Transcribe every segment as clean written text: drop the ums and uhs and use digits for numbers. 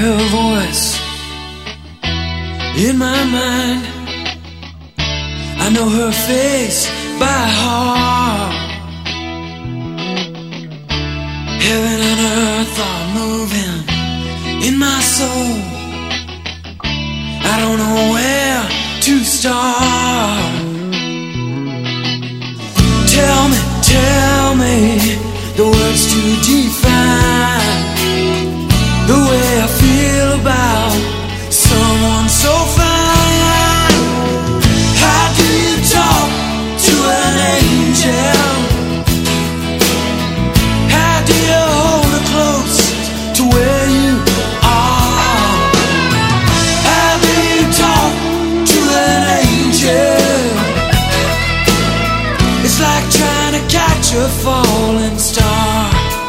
her voice in my mind. I know her face by heart. Heaven and earth are moving in my soul. I don't know where to start. Tell me the words to define the way I feel about someone so fine. How do you talk to an angel? How do you hold her close to where you are? How do you talk to an angel? It's like trying to catch a falling star.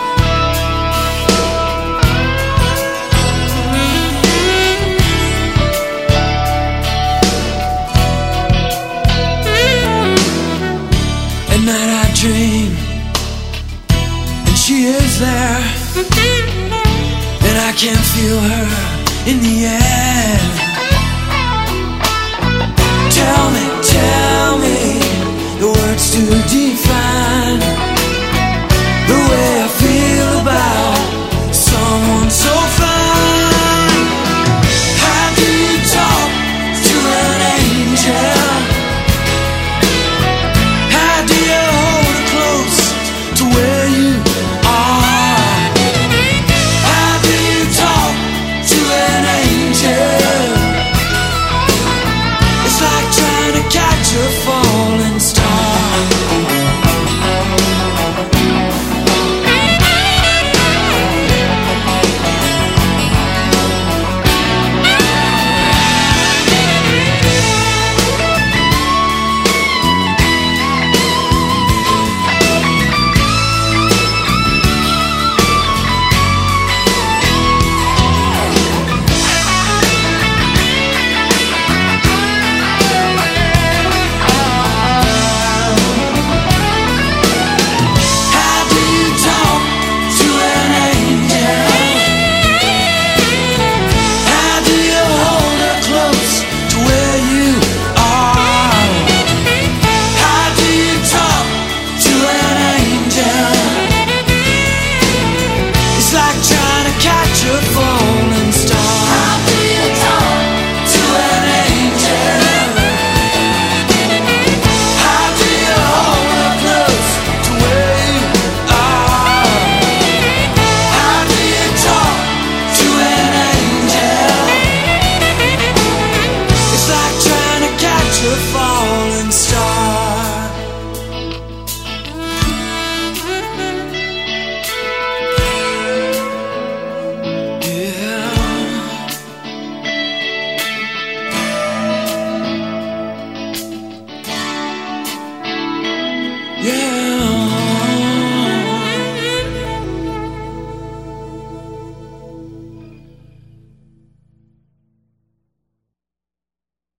At night I dream, and she is there, and I can feel her in the air. Tell me the words to define the way I feel about someone so fine. How do you talk to an angel? How do you hold her close to where you are? How do you talk to an angel? It's like trying to catch a falling star. Yeah.